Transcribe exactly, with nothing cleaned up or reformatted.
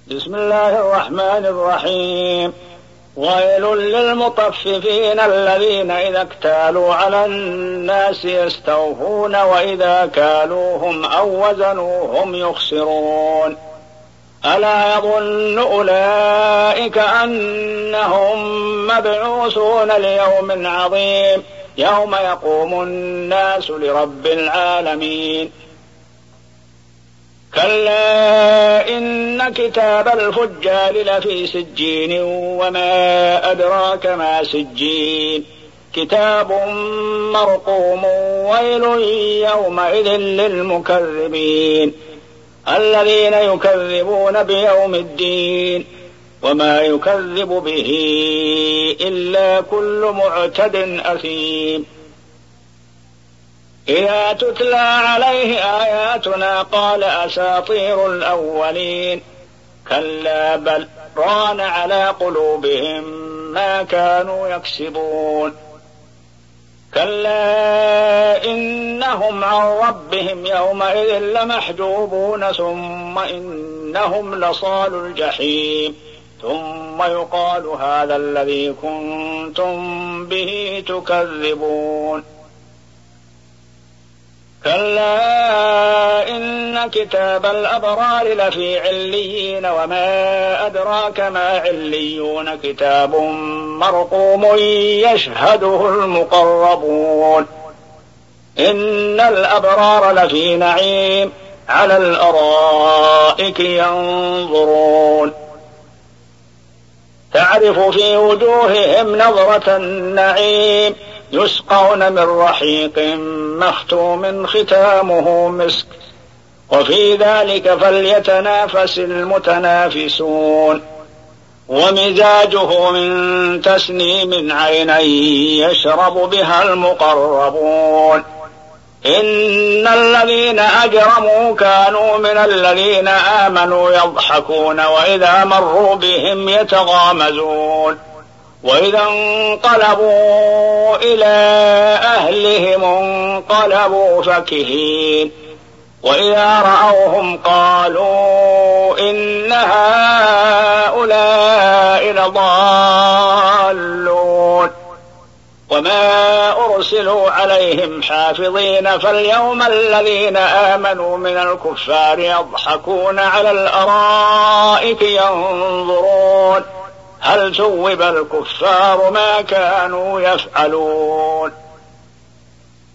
بسم الله الرحمن الرحيم. ويل للمطففين الذين إذا اكتالوا على الناس يستوفون وإذا كالوهم أو وزنوهم يخسرون. ألا يظن أولئك أنهم مبعوثون ليوم عظيم يوم يقوم الناس لرب العالمين. كلا إن كتاب الفجار لفي سجين وما أدراك ما سجين كتاب مرقوم. ويل يومئذ للمكذبين الذين يكذبون بيوم الدين وما يكذب به إلا كل معتد أثيم. إذا تتلى عليه آياتنا قال أساطير الأولين. كلا بل ران على قلوبهم ما كانوا يكسبون. كلا إنهم عن ربهم يومئذ لمحجوبون ثم إنهم لصال الجحيم ثم يقال هذا الذي كنتم به تكذبون. كلا إن كتاب الأبرار لفي عليين وما أدراك ما عليون كتاب مرقوم يشهده المقربون. إن الأبرار لفي نعيم على الأرائك ينظرون تعرف في وجوههم نظرة النعيم يسقون من رحيق مختوم ختامه مسك وفي ذلك فليتنافس المتنافسون. ومزاجه من تسنيم عينا يشرب بها المقربون. إن الذين أجرموا كانوا من الذين آمنوا يضحكون وإذا مروا بهم يتغامزون وإذا انقلبوا إلى أهلهم انقلبوا فكهين وإذا رأوهم قالوا إن هؤلاء لضالون. وما أرسلوا عليهم حافظين فاليوم الذين آمنوا من الكفار يضحكون على الأرائك ينظرون هل ثوب الكفار ما كانوا يفعلون.